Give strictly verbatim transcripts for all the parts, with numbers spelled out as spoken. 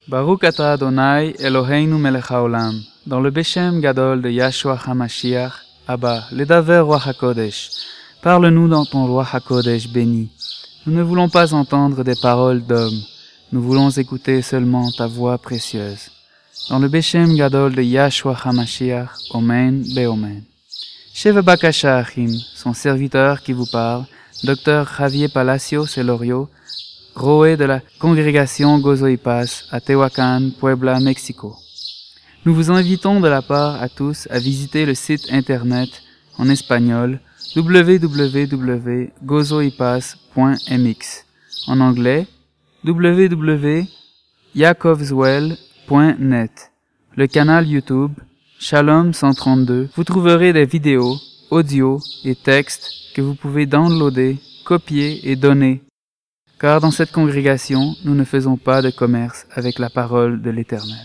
Baruch Ata Adonai Eloheinu melech haolam. Dans le Beshem Gadol de Yahshua HaMashiach, Abba, Ledaver Roi HaKodesh, parle-nous dans ton Roi HaKodesh béni. Nous ne voulons pas entendre des paroles d'hommes, nous voulons écouter seulement ta voix précieuse. Dans le Beshem Gadol de Yahshua HaMashiach, Omen Beomen. Sheva Bakasha Achim, son serviteur qui vous parle, Docteur Javier Palacios Elorio, Roé de la congrégation Gozo y Paz à Tehuacan, Puebla, Mexico. Nous vous invitons de la part à tous à visiter le site internet en espagnol w w w point gozo y paz point m x, en anglais w w w point yakovswell point net, le canal YouTube Shalom cent trente-deux. Vous trouverez des vidéos, audios et textes que vous pouvez downloader, copier et donner. Car dans cette congrégation, nous ne faisons pas de commerce avec la parole de l'Éternel.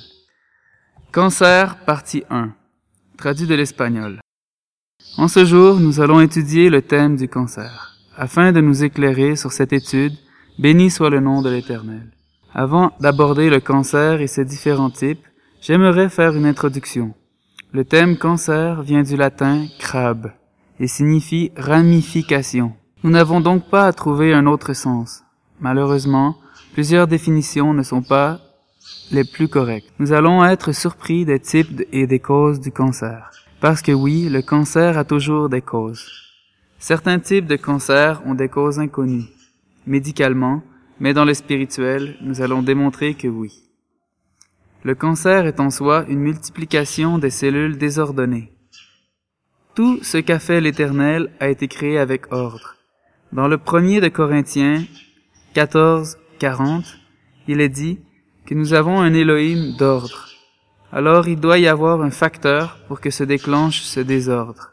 Cancer, partie un, traduit de l'espagnol. En ce jour, nous allons étudier le thème du cancer. Afin de nous éclairer sur cette étude, béni soit le nom de l'Éternel. Avant d'aborder le cancer et ses différents types, j'aimerais faire une introduction. Le thème cancer vient du latin crab et signifie ramification. Nous n'avons donc pas à trouver un autre sens. Malheureusement, plusieurs définitions ne sont pas les plus correctes. Nous allons être surpris des types et des causes du cancer. Parce que oui, le cancer a toujours des causes. Certains types de cancer ont des causes inconnues, médicalement, mais dans le spirituel, nous allons démontrer que oui. Le cancer est en soi une multiplication des cellules désordonnées. Tout ce qu'a fait l'Éternel a été créé avec ordre. Dans le premier de Corinthiens quatorze, quarante, il est dit que nous avons un Elohim d'ordre. Alors il doit y avoir un facteur pour que se déclenche ce désordre.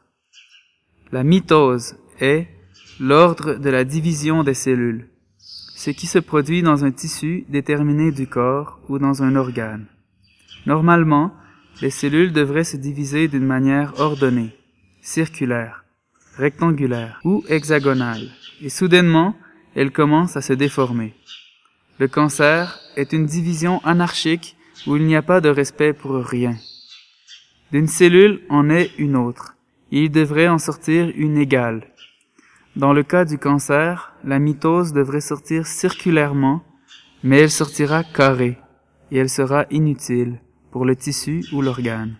La mitose est l'ordre de la division des cellules, ce qui se produit dans un tissu déterminé du corps ou dans un organe. Normalement, les cellules devraient se diviser d'une manière ordonnée, circulaire, rectangulaire ou hexagonale, et soudainement, elles commencent à se déformer. Le cancer est une division anarchique où il n'y a pas de respect pour rien. D'une cellule en est une autre, et il devrait en sortir une égale. Dans le cas du cancer, la mitose devrait sortir circulairement, mais elle sortira carrée, et elle sera inutile pour le tissu ou l'organe.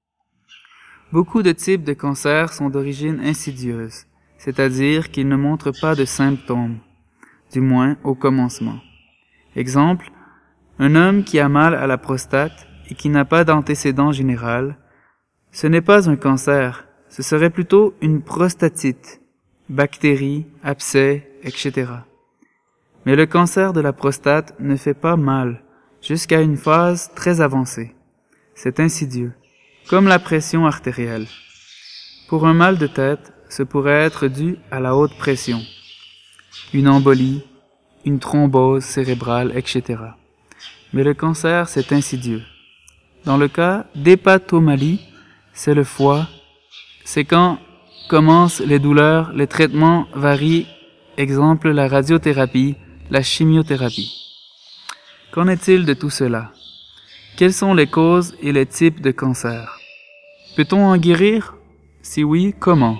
Beaucoup de types de cancer sont d'origine insidieuse, c'est-à-dire qu'ils ne montrent pas de symptômes, du moins au commencement. Exemple, un homme qui a mal à la prostate et qui n'a pas d'antécédent général, ce n'est pas un cancer, ce serait plutôt une prostatite, bactéries, abcès, et cetera. Mais le cancer de la prostate ne fait pas mal, jusqu'à une phase très avancée. C'est insidieux, comme la pression artérielle. Pour un mal de tête, ce pourrait être dû à la haute pression, une embolie, une thrombose cérébrale, et cetera. Mais le cancer, c'est insidieux. Dans le cas d'hépatomalie, c'est le foie. C'est quand commencent les douleurs, les traitements varient, exemple la radiothérapie, la chimiothérapie. Qu'en est-il de tout cela? Quelles sont les causes et les types de cancer? Peut-on en guérir? Si oui, comment?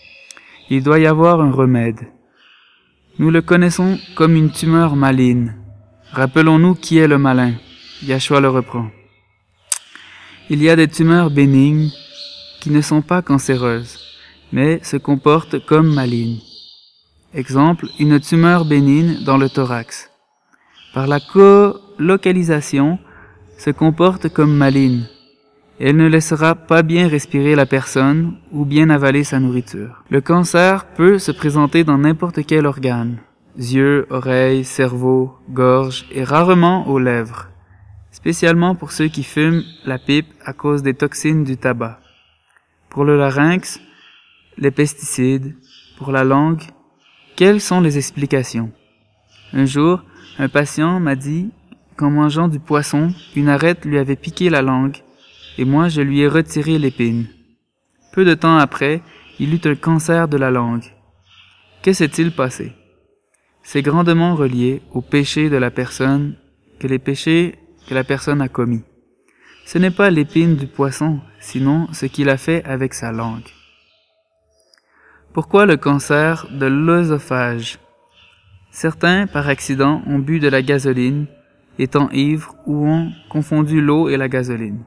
Il doit y avoir un remède. Nous le connaissons comme une tumeur maligne. Rappelons-nous qui est le malin. Yahshua le reprend. Il y a des tumeurs bénignes qui ne sont pas cancéreuses, mais se comportent comme malignes. Exemple, une tumeur bénigne dans le thorax. Par la colocalisation, se comporte comme maligne. Elle ne laissera pas bien respirer la personne ou bien avaler sa nourriture. Le cancer peut se présenter dans n'importe quel organe, yeux, oreilles, cerveau, gorge et rarement aux lèvres, spécialement pour ceux qui fument la pipe à cause des toxines du tabac. Pour le larynx, les pesticides, pour la langue, quelles sont les explications? Un jour, un patient m'a dit qu'en mangeant du poisson, une arête lui avait piqué la langue et moi je lui ai retiré l'épine. Peu de temps après, il eut un cancer de la langue. Que s'est-il passé? C'est grandement relié au péché de la personne, que les péchés que la personne a commis. Ce n'est pas l'épine du poisson, sinon ce qu'il a fait avec sa langue. Pourquoi le cancer de l'œsophage? Certains, par accident, ont bu de la gasoline, étant ivres, ou ont confondu l'eau et la gasoline.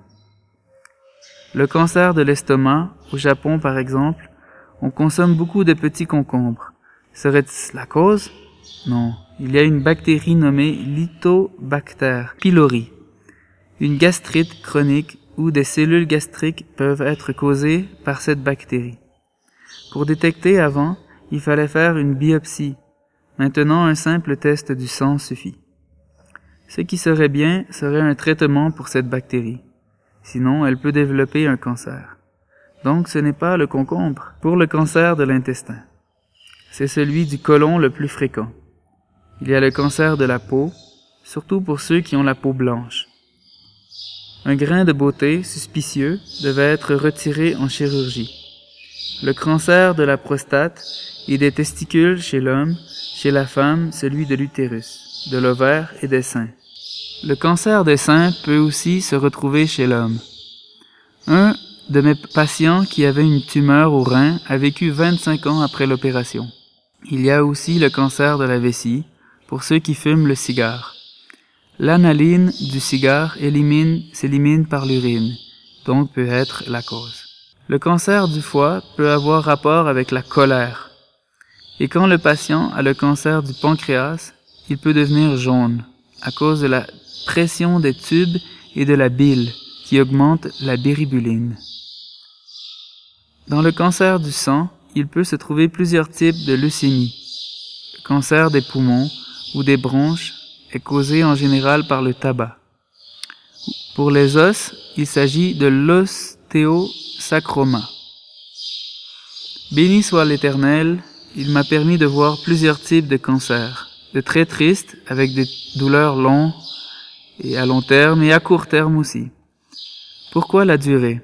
Le cancer de l'estomac, au Japon par exemple, on consomme beaucoup de petits concombres. Serait-ce la cause? Non, il y a une bactérie nommée Litobacter pylori. Une gastrite chronique ou des cellules gastriques peuvent être causées par cette bactérie. Pour détecter avant, il fallait faire une biopsie. Maintenant, un simple test du sang suffit. Ce qui serait bien serait un traitement pour cette bactérie. Sinon, elle peut développer un cancer. Donc, ce n'est pas le concombre. Pour le cancer de l'intestin, c'est celui du côlon le plus fréquent. Il y a le cancer de la peau, surtout pour ceux qui ont la peau blanche. Un grain de beauté suspicieux devait être retiré en chirurgie. Le cancer de la prostate et des testicules chez l'homme, chez la femme, celui de l'utérus, de l'ovaire et des seins. Le cancer des seins peut aussi se retrouver chez l'homme. Un de mes patients qui avait une tumeur au rein a vécu vingt-cinq ans après l'opération. Il y a aussi le cancer de la vessie, pour ceux qui fument le cigare. L'analyne du cigare élimine, s'élimine par l'urine, donc peut être la cause. Le cancer du foie peut avoir rapport avec la colère. Et quand le patient a le cancer du pancréas, il peut devenir jaune, à cause de la pression des tubes et de la bile, qui augmente la bilirubiine. Dans le cancer du sang, il peut se trouver plusieurs types de leucémie. Le cancer des poumons ou des bronches est causé en général par le tabac. Pour les os, il s'agit de l'ostéosarcome. Béni soit l'Éternel, il m'a permis de voir plusieurs types de cancers, de très tristes avec des douleurs longues et à long terme et à court terme aussi. Pourquoi la durée?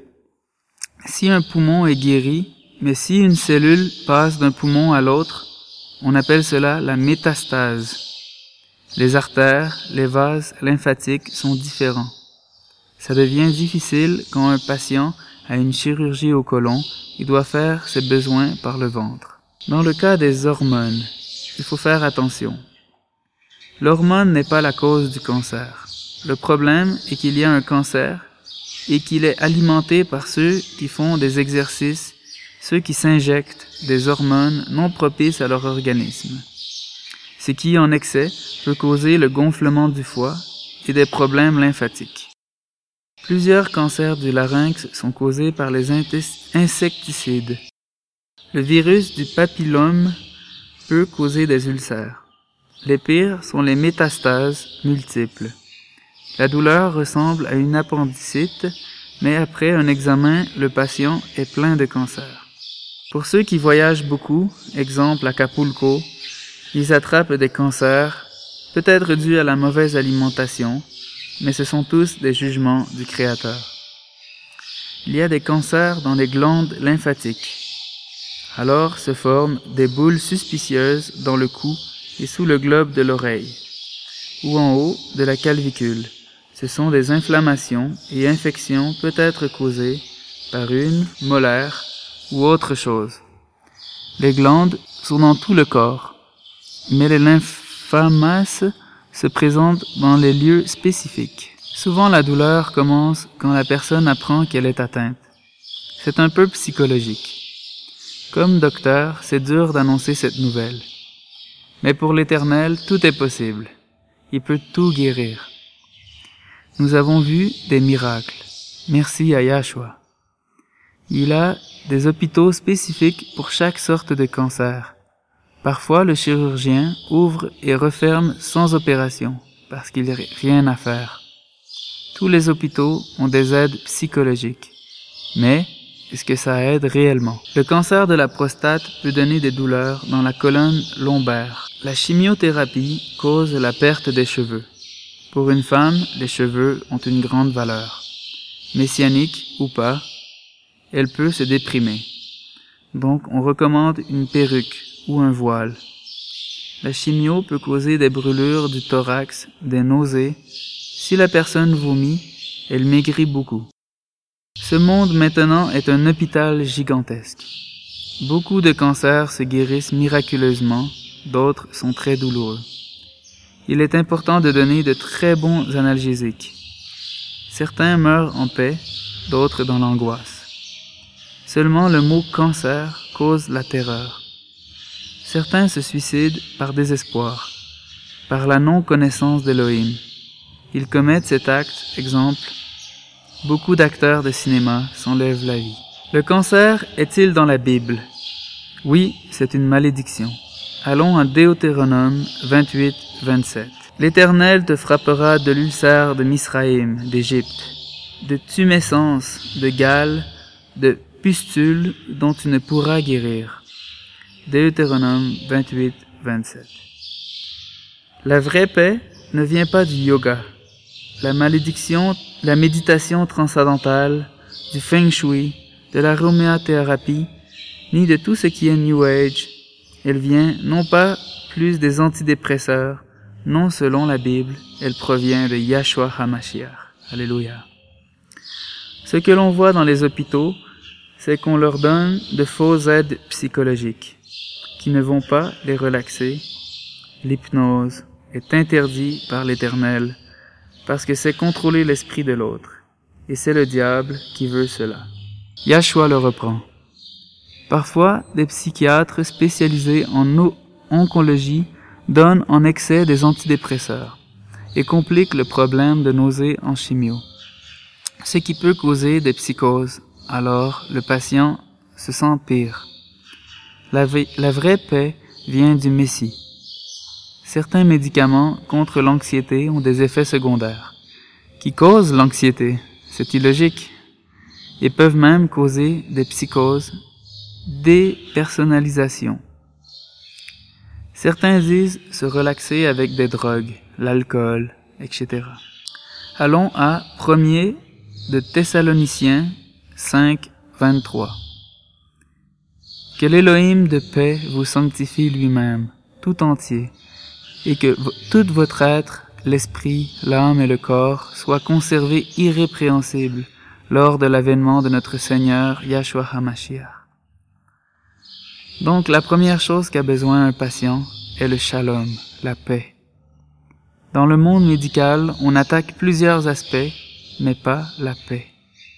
Si un poumon est guéri, mais si une cellule passe d'un poumon à l'autre, on appelle cela la métastase. Les artères, les vases lymphatiques sont différents. Ça devient difficile quand un patient a une chirurgie au côlon et doit faire ses besoins par le ventre. Dans le cas des hormones, il faut faire attention. L'hormone n'est pas la cause du cancer. Le problème est qu'il y a un cancer et qu'il est alimenté par ceux qui font des exercices, ceux qui s'injectent des hormones non propices à leur organisme. Ce qui, en excès, peut causer le gonflement du foie et des problèmes lymphatiques. Plusieurs cancers du larynx sont causés par les insecticides. Le virus du papillome peut causer des ulcères. Les pires sont les métastases multiples. La douleur ressemble à une appendicite, mais après un examen, le patient est plein de cancer. Pour ceux qui voyagent beaucoup, exemple à Acapulco, ils attrapent des cancers, peut-être dus à la mauvaise alimentation, mais ce sont tous des jugements du Créateur. Il y a des cancers dans les glandes lymphatiques. Alors se forment des boules suspicieuses dans le cou et sous le globe de l'oreille, ou en haut de la clavicule. Ce sont des inflammations et infections peut-être causées par une molaire ou autre chose. Les glandes sont dans tout le corps, mais les lymphomas se présentent dans les lieux spécifiques. Souvent la douleur commence quand la personne apprend qu'elle est atteinte. C'est un peu psychologique. Comme docteur, c'est dur d'annoncer cette nouvelle. Mais pour l'Éternel, tout est possible. Il peut tout guérir. Nous avons vu des miracles. Merci à Yahshua. Il a des hôpitaux spécifiques pour chaque sorte de cancer. Parfois, le chirurgien ouvre et referme sans opération, parce qu'il n'y a rien à faire. Tous les hôpitaux ont des aides psychologiques. Mais, est-ce que ça aide réellement? Le cancer de la prostate peut donner des douleurs dans la colonne lombaire. La chimiothérapie cause la perte des cheveux. Pour une femme, les cheveux ont une grande valeur. Messianique ou pas, elle peut se déprimer. Donc, on recommande une perruque ou un voile. La chimio peut causer des brûlures du thorax, des nausées, Si la personne vomit, elle maigrit beaucoup. Ce monde maintenant est un hôpital gigantesque. Beaucoup de cancers se guérissent miraculeusement, d'autres sont très douloureux. Il est important de donner de très bons analgésiques. Certains meurent en paix, d'autres dans l'angoisse. Seulement le mot cancer cause la terreur. Certains se suicident par désespoir, par la non-connaissance d'Élohim. Ils commettent cet acte, exemple, beaucoup d'acteurs de cinéma s'enlèvent la vie. Le cancer est-il dans la Bible? Oui, c'est une malédiction. Allons à Deutéronome vingt-huit, vingt-sept. L'Éternel te frappera de l'ulcère de Misraïm, d'Égypte, de tumescence, de gale, de pustule dont tu ne pourras guérir. Deutéronome vingt-huit, vingt-sept. La vraie paix ne vient pas du yoga, la malédiction, la méditation transcendantale, du feng shui, de l'aromathérapie, ni de tout ce qui est New Age. Elle vient non pas plus des antidépresseurs, non selon la Bible, elle provient de Yahshua HaMashiach. Alléluia. Ce que l'on voit dans les hôpitaux, c'est qu'on leur donne de fausses aides psychologiques, qui ne vont pas les relaxer. L'hypnose est interdite par l'Éternel, parce que c'est contrôler l'esprit de l'autre, et c'est le diable qui veut cela. Yahshua le reprend. Parfois, des psychiatres spécialisés en oncologie donnent en excès des antidépresseurs et compliquent le problème de nausée en chimio, ce qui peut causer des psychoses. Alors, le patient se sent pire. La, la vraie paix vient du Messie. Certains médicaments contre l'anxiété ont des effets secondaires qui causent l'anxiété, c'est illogique, et peuvent même causer des psychoses, dépersonnalisation. Certains disent se relaxer avec des drogues, l'alcool, et cetera. Allons à premier de Thessaloniciens cinq, vingt-trois. Que l'Élohim de paix vous sanctifie lui-même, tout entier, et que tout votre être, l'esprit, l'âme et le corps, soient conservés irrépréhensibles lors de l'avènement de notre Seigneur Yahshua HaMashiach. Donc la première chose qu'a besoin un patient est le shalom, la paix. Dans le monde médical, on attaque plusieurs aspects, mais pas la paix.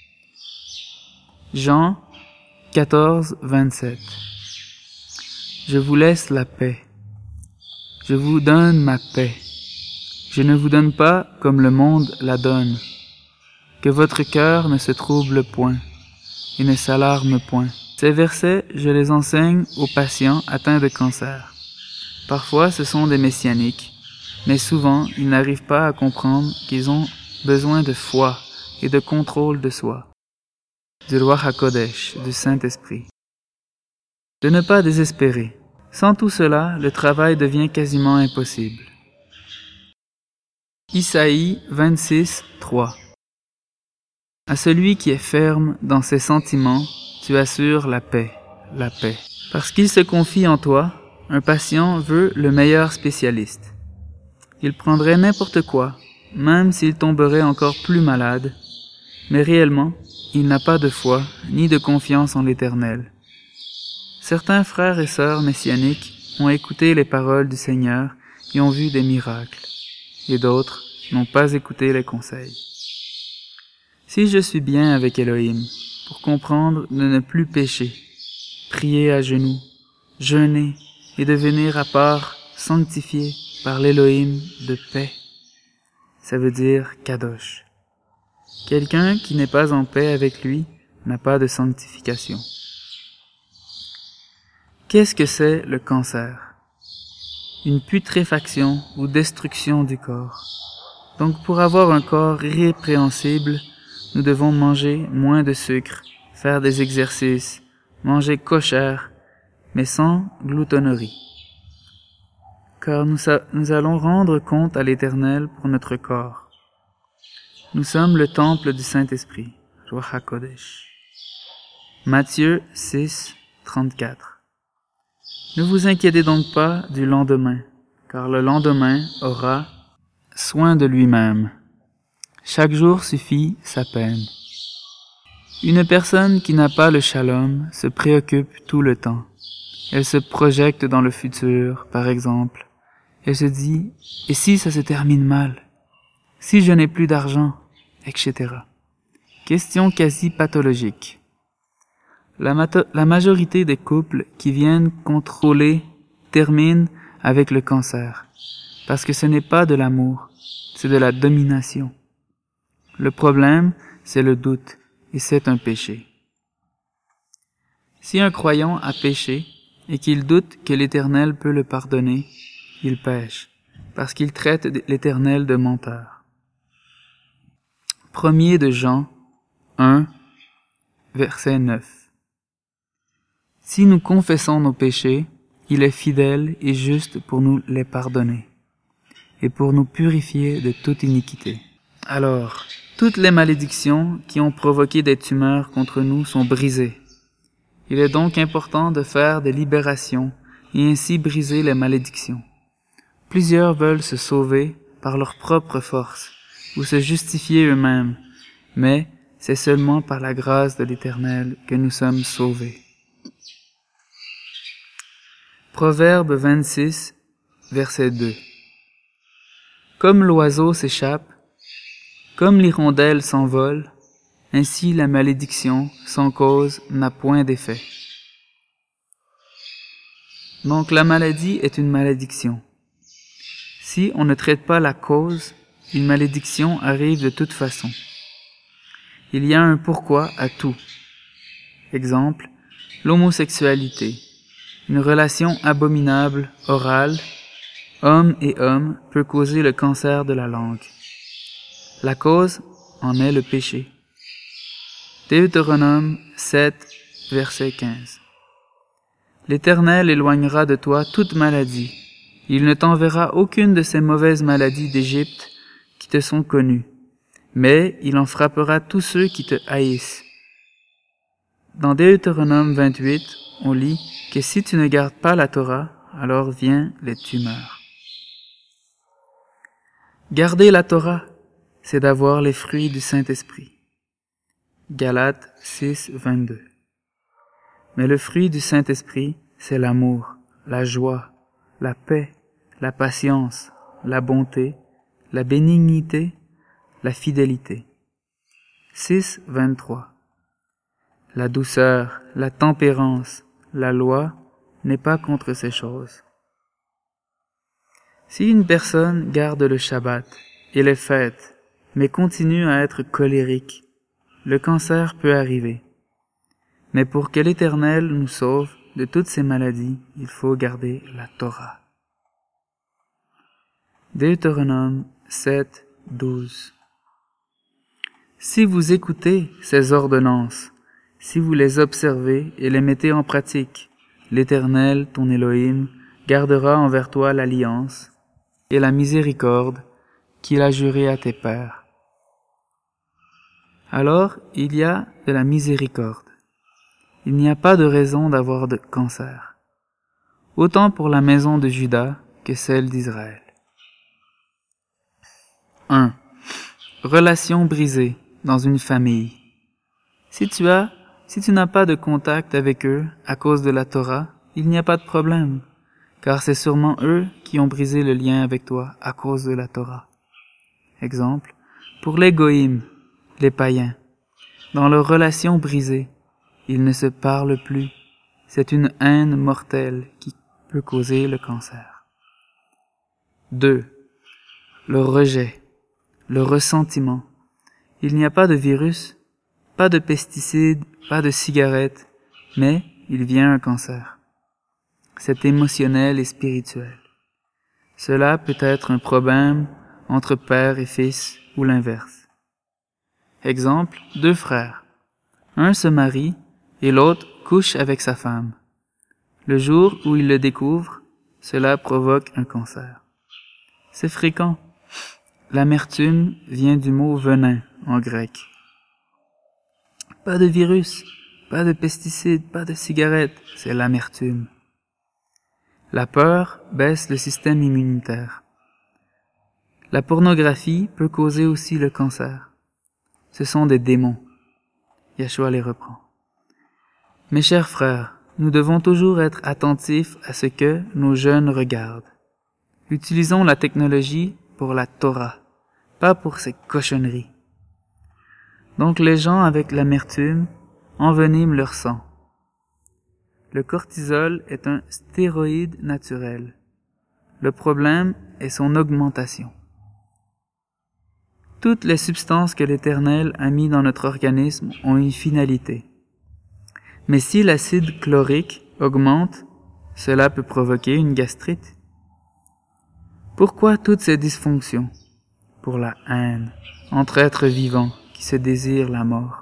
Jean quatorze, vingt-sept. Je vous laisse la paix. Je vous donne ma paix. Je ne vous donne pas comme le monde la donne. Que votre cœur ne se trouble point et ne s'alarme point. Ces versets, je les enseigne aux patients atteints de cancer. Parfois, ce sont des messianiques, mais souvent, ils n'arrivent pas à comprendre qu'ils ont besoin de foi et de contrôle de soi, du roi HaKodesh, du Saint-Esprit. De ne pas désespérer. Sans tout cela, le travail devient quasiment impossible. Isaïe vingt-six, trois. À celui qui est ferme dans ses sentiments, tu assures la paix, la paix. Parce qu'il se confie en toi, un patient veut le meilleur spécialiste. Il prendrait n'importe quoi, même s'il tomberait encore plus malade, mais réellement, il n'a pas de foi ni de confiance en l'Éternel. Certains frères et sœurs messianiques ont écouté les paroles du Seigneur et ont vu des miracles, et d'autres n'ont pas écouté les conseils. Si je suis bien avec Elohim, pour comprendre de ne plus pécher, prier à genoux, jeûner et devenir à part sanctifié par l'Elohim de paix, ça veut dire Kadosh. Quelqu'un qui n'est pas en paix avec lui n'a pas de sanctification. Qu'est-ce que c'est le cancer? Une putréfaction ou destruction du corps. Donc pour avoir un corps irrépréhensible, nous devons manger moins de sucre, faire des exercices, manger kosher, mais sans gloutonnerie. Car nous, nous allons rendre compte à l'Éternel pour notre corps. Nous sommes le temple du Saint-Esprit, Ruach HaKodesh. Matthieu six, trente-quatre. Ne vous inquiétez donc pas du lendemain, car le lendemain aura soin de lui-même. Chaque jour suffit sa peine. Une personne qui n'a pas le shalom se préoccupe tout le temps. Elle se projette dans le futur, par exemple. Elle se dit « Et si ça se termine mal? Si je n'ai plus d'argent ?» et cetera. Question quasi pathologique. La, mato- la majorité des couples qui viennent contrôler terminent avec le cancer. Parce que ce n'est pas de l'amour, c'est de la domination. Le problème, c'est le doute, et c'est un péché. Si un croyant a péché, et qu'il doute que l'Éternel peut le pardonner, il pêche, parce qu'il traite l'Éternel de menteur. Premier de Jean un, verset neuf. Si nous confessons nos péchés, il est fidèle et juste pour nous les pardonner, et pour nous purifier de toute iniquité. Alors, toutes les malédictions qui ont provoqué des tumeurs contre nous sont brisées. Il est donc important de faire des libérations et ainsi briser les malédictions. Plusieurs veulent se sauver par leur propre force ou se justifier eux-mêmes, mais c'est seulement par la grâce de l'Éternel que nous sommes sauvés. Proverbe vingt-six, verset deux. Comme l'oiseau s'échappe, comme l'hirondelle s'envole, ainsi la malédiction, sans cause, n'a point d'effet. Donc la maladie est une malédiction. Si on ne traite pas la cause, une malédiction arrive de toute façon. Il y a un pourquoi à tout. Exemple, l'homosexualité. Une relation abominable, orale, homme et homme, peut causer le cancer de la langue. La cause en est le péché. Deutéronome sept, verset quinze. L'Éternel éloignera de toi toute maladie. Il ne t'enverra aucune de ces mauvaises maladies d'Égypte qui te sont connues, mais il en frappera tous ceux qui te haïssent. Dans Deutéronome vingt-huit, on lit que si tu ne gardes pas la Torah, alors viennent les tumeurs. Garder la Torah, c'est d'avoir les fruits du Saint-Esprit. Galates six, vingt-deux. Mais le fruit du Saint-Esprit, c'est l'amour, la joie, la paix, la patience, la bonté, la bénignité, la fidélité. six, vingt-trois. La douceur, la tempérance, la loi n'est pas contre ces choses. Si une personne garde le Shabbat et les fêtes, mais continue à être colérique, le cancer peut arriver. Mais pour que l'Éternel nous sauve de toutes ces maladies, il faut garder la Torah. Deutéronome sept, douze. Si vous écoutez ces ordonnances, si vous les observez et les mettez en pratique, l'Éternel, ton Elohim, gardera envers toi l'alliance et la miséricorde qu'il a jurée à tes pères. Alors, il y a de la miséricorde. Il n'y a pas de raison d'avoir de cancer, autant pour la maison de Juda que celle d'Israël. un. Relation brisée dans une famille. Si tu as, si tu n'as pas de contact avec eux à cause de la Torah, il n'y a pas de problème, car c'est sûrement eux qui ont brisé le lien avec toi à cause de la Torah. Exemple, pour les goïms, les païens, dans leur relation brisée, ils ne se parlent plus. C'est une haine mortelle qui peut causer le cancer. deux. Le rejet, le ressentiment. Il n'y a pas de virus, pas de pesticides, pas de cigarettes, mais il vient un cancer. C'est émotionnel et spirituel. Cela peut être un problème entre père et fils ou l'inverse. Exemple, deux frères. Un se marie et l'autre couche avec sa femme. Le jour où il le découvre, cela provoque un cancer. C'est fréquent. L'amertume vient du mot venin en grec. Pas de virus, pas de pesticides, pas de cigarettes, c'est l'amertume. La peur baisse le système immunitaire. La pornographie peut causer aussi le cancer. Ce sont des démons. Yeshua les reprend. Mes chers frères, nous devons toujours être attentifs à ce que nos jeunes regardent. Utilisons la technologie pour la Torah, pas pour ces cochonneries. Donc les gens avec l'amertume enveniment leur sang. Le cortisol est un stéroïde naturel. Le problème est son augmentation. Toutes les substances que l'Éternel a mis dans notre organisme ont une finalité. Mais si l'acide chlorique augmente, cela peut provoquer une gastrite. Pourquoi toutes ces dysfonctions? Pour la haine entre êtres vivants qui se désirent la mort.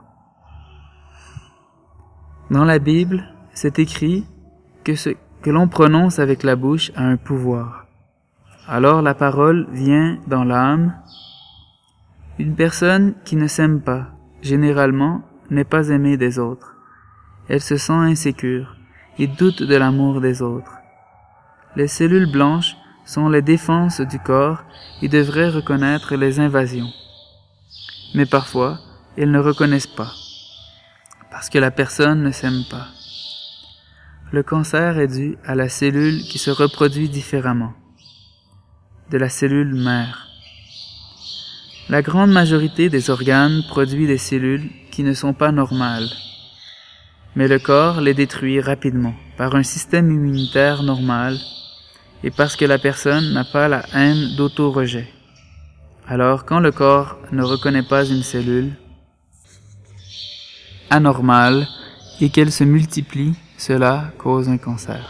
Dans la Bible, c'est écrit que ce que l'on prononce avec la bouche a un pouvoir. Alors la parole vient dans l'âme. Une personne qui ne s'aime pas, généralement, n'est pas aimée des autres. Elle se sent insécure et doute de l'amour des autres. Les cellules blanches sont les défenses du corps et devraient reconnaître les invasions. Mais parfois, elles ne reconnaissent pas, parce que la personne ne s'aime pas. Le cancer est dû à la cellule qui se reproduit différemment, de la cellule mère. La grande majorité des organes produit des cellules qui ne sont pas normales, mais le corps les détruit rapidement par un système immunitaire normal et parce que la personne n'a pas la haine d'auto-rejet. Alors, quand le corps ne reconnaît pas une cellule anormale et qu'elle se multiplie, cela cause un cancer.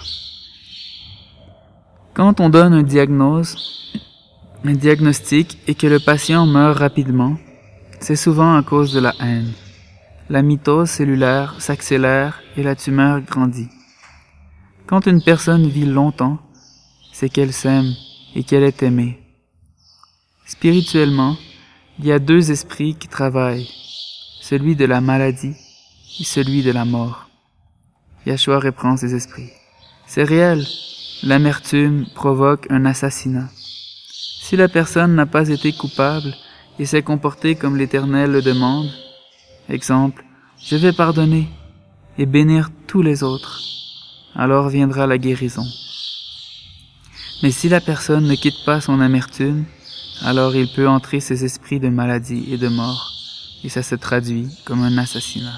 Quand on donne un diagnose, un diagnostic et que le patient meurt rapidement, c'est souvent à cause de la haine. La mitose cellulaire s'accélère et la tumeur grandit. Quand une personne vit longtemps, c'est qu'elle s'aime et qu'elle est aimée. Spirituellement, il y a deux esprits qui travaillent, celui de la maladie et celui de la mort. Yeshua reprend ces esprits. C'est réel, l'amertume provoque un assassinat. Si la personne n'a pas été coupable et s'est comportée comme l'Éternel le demande, exemple, je vais pardonner et bénir tous les autres, alors viendra la guérison. Mais si la personne ne quitte pas son amertume, alors il peut entrer ces esprits de maladie et de mort, et ça se traduit comme un assassinat.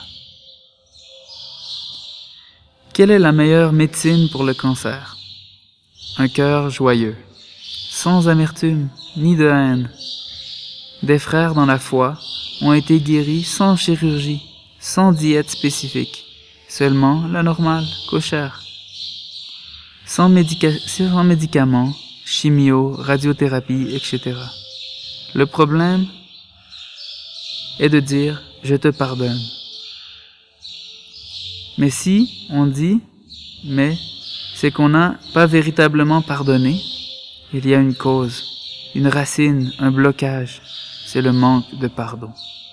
Quelle est la meilleure médecine pour le cancer? Un cœur joyeux, sans amertume ni de haine. Des frères dans la foi ont été guéris sans chirurgie, sans diète spécifique, seulement la normale, cochère. Sans, médica- sans médicaments, chimio, radiothérapie, et cetera. Le problème est de dire « je te pardonne ». Mais si on dit « mais », c'est qu'on n'a pas véritablement pardonné. Il y a une cause, une racine, un blocage, c'est le manque de pardon.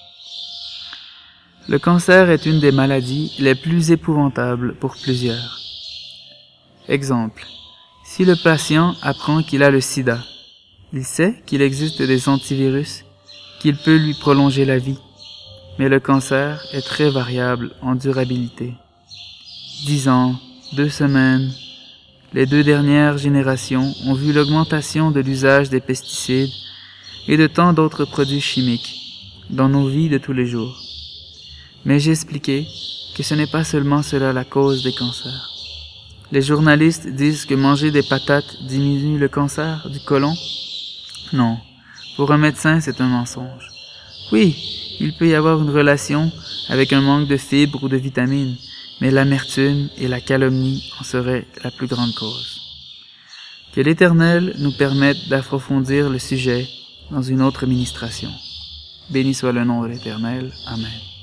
Le cancer est une des maladies les plus épouvantables pour plusieurs. Exemple, si le patient apprend qu'il a le sida, il sait qu'il existe des antivirus, qu'il peut lui prolonger la vie, mais le cancer est très variable en durabilité. Dix ans, deux semaines, les deux dernières générations ont vu l'augmentation de l'usage des pesticides et de tant d'autres produits chimiques dans nos vies de tous les jours. Mais j'ai expliqué que ce n'est pas seulement cela la cause des cancers. Les journalistes disent que manger des patates diminue le cancer du côlon. Non, pour un médecin c'est un mensonge. Oui, il peut y avoir une relation avec un manque de fibres ou de vitamines, mais l'amertume et la calomnie en seraient la plus grande cause. Que l'Éternel nous permette d'approfondir le sujet dans une autre ministration. Béni soit le nom de l'Éternel. Amen.